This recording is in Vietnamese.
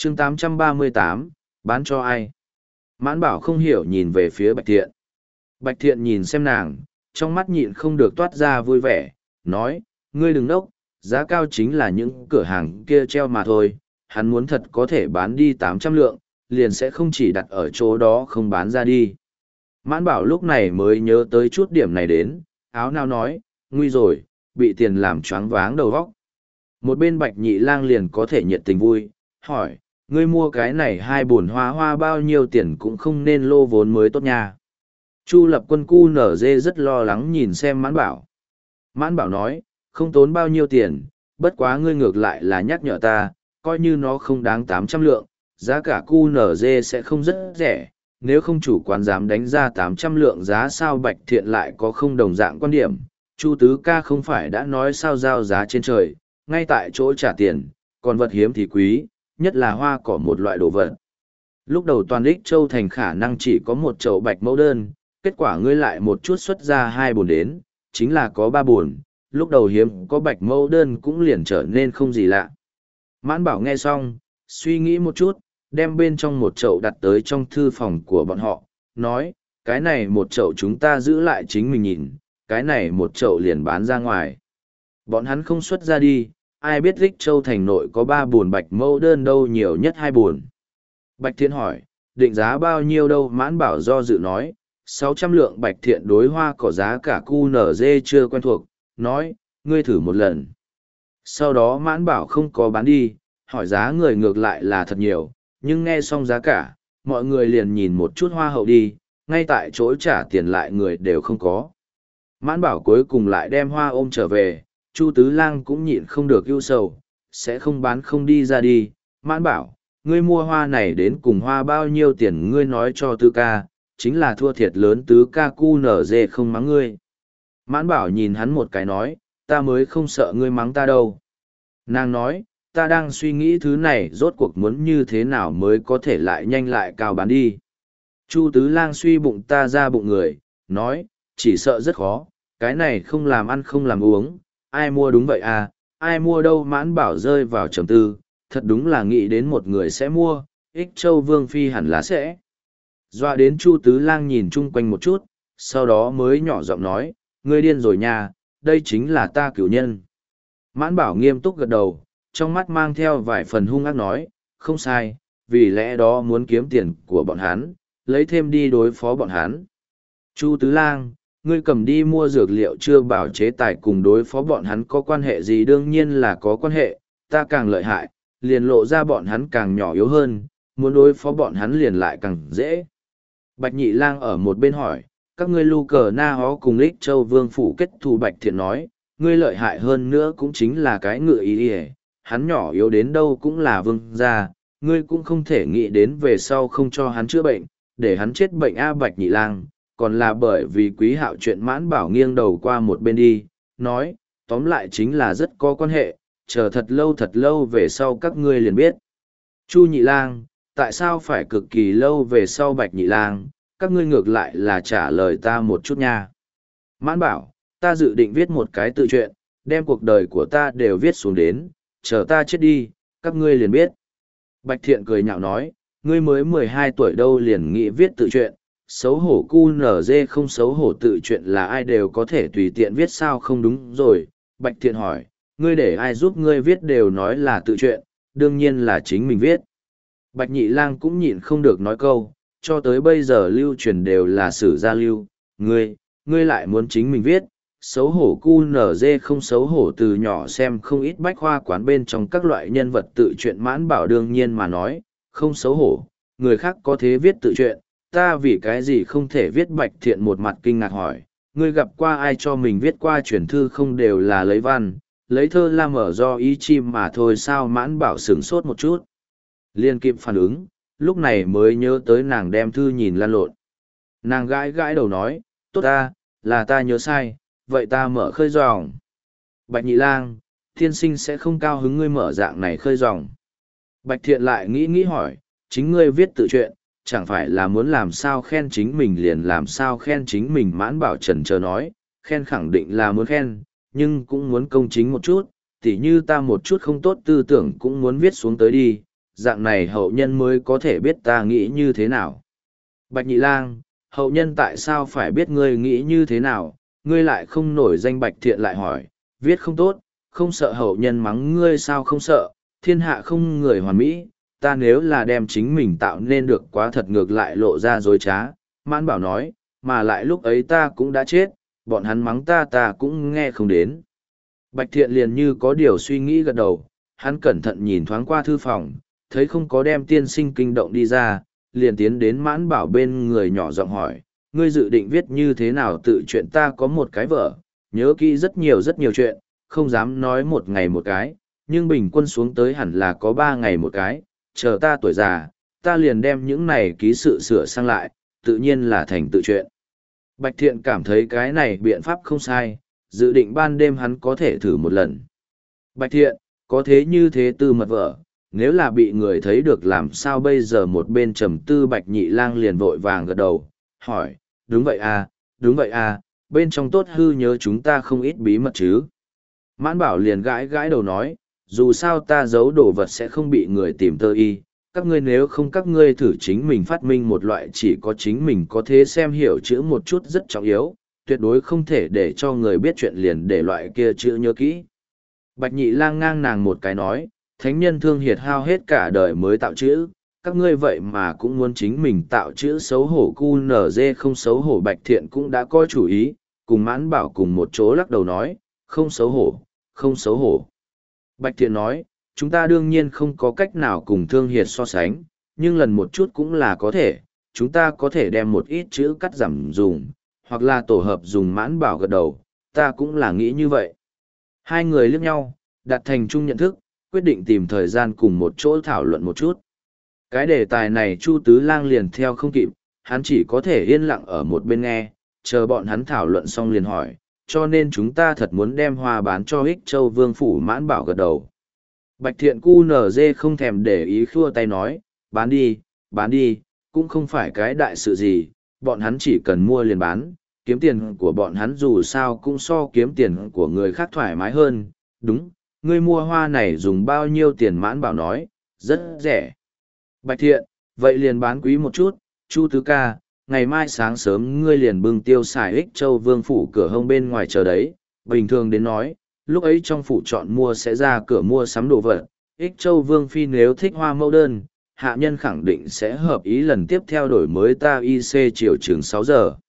chương 838, bán cho ai? Mãn Bảo không hiểu nhìn về phía Bạch Thiện. Bạch Thiện nhìn xem nàng, trong mắt nhịn không được toát ra vui vẻ, nói, ngươi đừng nốc, giá cao chính là những cửa hàng kia treo mà thôi, hắn muốn thật có thể bán đi 800 lượng, liền sẽ không chỉ đặt ở chỗ đó không bán ra đi. Mãn Bảo lúc này mới nhớ tới chút điểm này đến, áo nào nói, nguy rồi, bị tiền làm choáng váng đầu óc. Một bên Bạch Nhị Lang liền có thể nhiệt tình vui, hỏi, ngươi mua cái này 2 bồn hoa bao nhiêu tiền cũng không nên lô vốn mới tốt nha. Chu Lập Quân cu nở dê rất lo lắng nhìn xem Mãn Bảo. Mãn Bảo nói, không tốn bao nhiêu tiền, bất quá ngươi ngược lại là nhắc nhở ta, coi như nó không đáng 800 lượng, giá cả cu nở dê sẽ không rất rẻ, nếu không chủ quán dám đánh ra 800 lượng giá sao Bạch Thiện lại có không đồng dạng quan điểm. Chu Tứ Ca không phải đã nói sao giao giá trên trời, ngay tại chỗ trả tiền, còn vật hiếm thì quý, nhất là hoa cỏ một loại đồ vật. Lúc đầu toàn Ích Châu thành khả năng chỉ có một chậu bạch mẫu đơn, kết quả ngươi lại một chút xuất ra 2 bồn đến, chính là có 3 bồn, lúc đầu hiếm có bạch mẫu đơn cũng liền trở nên không gì lạ. Mãn Bảo nghe xong, suy nghĩ một chút, đem bên trong một chậu đặt tới trong thư phòng của bọn họ, nói, cái này một chậu chúng ta giữ lại chính mình nhìn, cái này một chậu liền bán ra ngoài. Bọn hắn không xuất ra đi, ai biết Ích Châu thành nội có 3 bồn bạch mẫu đơn đâu, nhiều nhất 2 bồn. Bạch Thiện hỏi, định giá bao nhiêu đâu? Mãn Bảo do dự nói, 600 lượng. Bạch Thiện đối hoa cỏ giá cả QNZ chưa quen thuộc, nói, ngươi thử một lần. Sau đó Mãn Bảo không có bán đi, hỏi giá người ngược lại là thật nhiều, nhưng nghe xong giá cả, mọi người liền nhìn một chút hoa hậu đi, ngay tại chỗ trả tiền lại người đều không có. Mãn Bảo cuối cùng lại đem hoa ôm trở về, Chu Tứ Lang cũng nhịn không được ưu sầu, sẽ không bán không đi ra đi. Mãn Bảo, ngươi mua hoa này đến cùng hoa bao nhiêu tiền ngươi nói cho Tứ Ca, chính là thua thiệt lớn Tứ Ca cu nở dê không mắng ngươi. Mãn Bảo nhìn hắn một cái nói, ta mới không sợ ngươi mắng ta đâu. Nàng nói, ta đang suy nghĩ thứ này rốt cuộc muốn như thế nào mới có thể lại nhanh lại cao bán đi. Chu Tứ Lang suy bụng ta ra bụng người, nói, chỉ sợ rất khó, cái này không làm ăn không làm uống, ai mua đúng vậy à, ai mua đâu. Mãn Bảo rơi vào trầm tư, thật đúng là nghĩ đến một người sẽ mua, Ích Châu Vương Phi hẳn là sẽ. Dọa đến Chu Tứ Lang nhìn chung quanh một chút, sau đó mới nhỏ giọng nói, ngươi điên rồi nha, đây chính là ta cửu nhân. Mãn Bảo nghiêm túc gật đầu, trong mắt mang theo vài phần hung ác nói, không sai, vì lẽ đó muốn kiếm tiền của bọn hắn, lấy thêm đi đối phó bọn hắn. Chu Tứ Lang, ngươi cầm đi mua dược liệu chưa bảo chế tài cùng đối phó bọn hắn có quan hệ gì? Đương nhiên là có quan hệ, ta càng lợi hại, liền lộ ra bọn hắn càng nhỏ yếu hơn, muốn đối phó bọn hắn liền lại càng dễ. Bạch Nhị Lang ở một bên hỏi, các ngươi Lu Cờ Na Hó cùng Ích Châu Vương phủ kết thù? Bạch Thiện nói, ngươi lợi hại hơn nữa cũng chính là cái ngựa ý ỉa, hắn nhỏ yếu đến đâu cũng là vương gia, ngươi cũng không thể nghĩ đến về sau không cho hắn chữa bệnh, để hắn chết bệnh a. Bạch Nhị Lang, còn là bởi vì Quý Hạo chuyện. Mãn Bảo nghiêng đầu qua một bên đi, nói, tóm lại chính là rất có quan hệ, chờ thật lâu về sau các ngươi liền biết. Chu Nhị Lang, tại sao phải cực kỳ lâu về sau? Bạch Nhị Lang, các ngươi ngược lại là trả lời ta một chút nha. Mãn Bảo, ta dự định viết một cái tự truyện, đem cuộc đời của ta đều viết xuống đến, chờ ta chết đi, các ngươi liền biết. Bạch Thiện cười nhạo nói, ngươi mới 12 tuổi đâu liền nghĩ viết tự truyện, xấu hổ cu nở dê không xấu hổ, tự truyện là ai đều có thể tùy tiện viết sao? Không đúng rồi. Bạch Thiện hỏi, ngươi để ai giúp ngươi viết? Đều nói là tự truyện, đương nhiên là chính mình viết. Bạch Nhị Lang cũng nhịn không được nói câu, cho tới bây giờ lưu truyền đều là sử gia lưu, ngươi lại muốn chính mình viết, xấu hổ cu nở dê không xấu hổ. Từ nhỏ xem không ít bách khoa quán bên trong các loại nhân vật tự truyện. Mãn Bảo đương nhiên mà nói, không xấu hổ, người khác có thế viết tự truyện, ta vì cái gì không thể viết? Bạch Thiện một mặt kinh ngạc hỏi, ngươi gặp qua ai cho mình viết qua truyền thư không? Đều là lấy văn, lấy thơ la mở do ý chim mà thôi sao? Mãn Bảo sửng sốt một chút, liền kịp phản ứng, lúc này mới nhớ tới nàng đem thư nhìn lan lộn. Nàng gãi gãi đầu nói, tốt ta, là ta nhớ sai, vậy ta mở khơi dòng. Bạch Nhị Lang, thiên sinh sẽ không cao hứng ngươi mở dạng này khơi dòng. Bạch Thiện lại nghĩ hỏi, chính ngươi viết tự truyện, chẳng phải là muốn làm sao khen chính mình liền làm sao khen chính mình? Mãn Bảo chần chờ nói, khen khẳng định là muốn khen, nhưng cũng muốn công chính một chút, tỉ như ta một chút không tốt tư tưởng cũng muốn viết xuống tới đi, dạng này hậu nhân mới có thể biết ta nghĩ như thế nào. Bạch Nhị Lang, hậu nhân tại sao phải biết ngươi nghĩ như thế nào, ngươi lại không nổi danh. Bạch Thiện lại hỏi, viết không tốt, không sợ hậu nhân mắng ngươi sao không sợ, thiên hạ không người hoàn mỹ, ta nếu là đem chính mình tạo nên được quá thật ngược lại lộ ra dối trá. Mãn Bảo nói, mà lại lúc ấy ta cũng đã chết, bọn hắn mắng ta cũng nghe không đến. Bạch Thiện liền như có điều suy nghĩ gật đầu, hắn cẩn thận nhìn thoáng qua thư phòng, thấy không có đem tiên sinh kinh động đi ra, liền tiến đến Mãn Bảo bên người nhỏ giọng hỏi, ngươi dự định viết như thế nào tự chuyện. Ta có một cái vở, nhớ kỹ rất nhiều chuyện, không dám nói một ngày một cái, nhưng bình quân xuống tới hẳn là có 3 ngày một cái, chờ ta tuổi già, ta liền đem những này ký sự sửa sang lại, tự nhiên là thành tự chuyện. Bạch Thiện cảm thấy cái này biện pháp không sai, dự định ban đêm hắn có thể thử một lần. Bạch Thiện, có thế như thế tư mật vở, nếu là bị người thấy được làm sao bây giờ? Một bên trầm tư Bạch Nhị Lang liền vội vàng gật đầu, hỏi, đúng vậy à, bên trong tốt hư nhớ chúng ta không ít bí mật chứ. Mãn Bảo liền gãi gãi đầu nói, dù sao ta giấu đồ vật sẽ không bị người tìm tơ y, các ngươi nếu không các ngươi thử chính mình phát minh một loại chỉ có chính mình có thể xem hiểu chữ một chút rất trọng yếu, tuyệt đối không thể để cho người biết chuyện liền để loại kia chữ nhớ kỹ. Bạch Nhị Lang ngang nàng một cái nói, thánh nhân Thương Hiệt hao hết cả đời mới tạo chữ, các ngươi vậy mà cũng muốn chính mình tạo chữ, xấu hổ cu nở dê không xấu hổ. Bạch Thiện cũng đã có chủ ý, cùng Mãn Bảo cùng một chỗ lắc đầu nói, không xấu hổ, không xấu hổ. Bạch Thiện nói, chúng ta đương nhiên không có cách nào cùng Thương Hiệt so sánh, nhưng lần một chút cũng là có thể, chúng ta có thể đem một ít chữ cắt giảm dùng, hoặc là tổ hợp dùng. Mãn Bảo gật đầu, ta cũng là nghĩ như vậy. Hai người liếc nhau, đạt thành chung nhận thức, quyết định tìm thời gian cùng một chỗ thảo luận một chút. Cái đề tài này Chu Tứ Lang liền theo không kịp, hắn chỉ có thể yên lặng ở một bên nghe, chờ bọn hắn thảo luận xong liền hỏi, cho nên chúng ta thật muốn đem hoa bán cho Ích Châu Vương phủ. Mãn Bảo gật đầu. Bạch Thiện cu nở dê không thèm để ý khua tay nói, bán đi, cũng không phải cái đại sự gì, bọn hắn chỉ cần mua liền bán, kiếm tiền của bọn hắn dù sao cũng so kiếm tiền của người khác thoải mái hơn. Đúng, ngươi mua hoa này dùng bao nhiêu tiền? Mãn Bảo nói, rất rẻ. Bạch Thiện, vậy liền bán quý một chút. Chu Tứ ca, ngày mai sáng sớm ngươi liền bưng tiêu xài Ích Châu Vương phủ cửa hông bên ngoài chờ đấy. Bình thường đến nói, lúc ấy trong phủ chọn mua sẽ ra cửa mua sắm đồ vật. Ích Châu Vương phi nếu thích hoa mẫu đơn, hạ nhân khẳng định sẽ hợp ý. Lần tiếp theo đổi mới ta IC chiều chừng 6 giờ.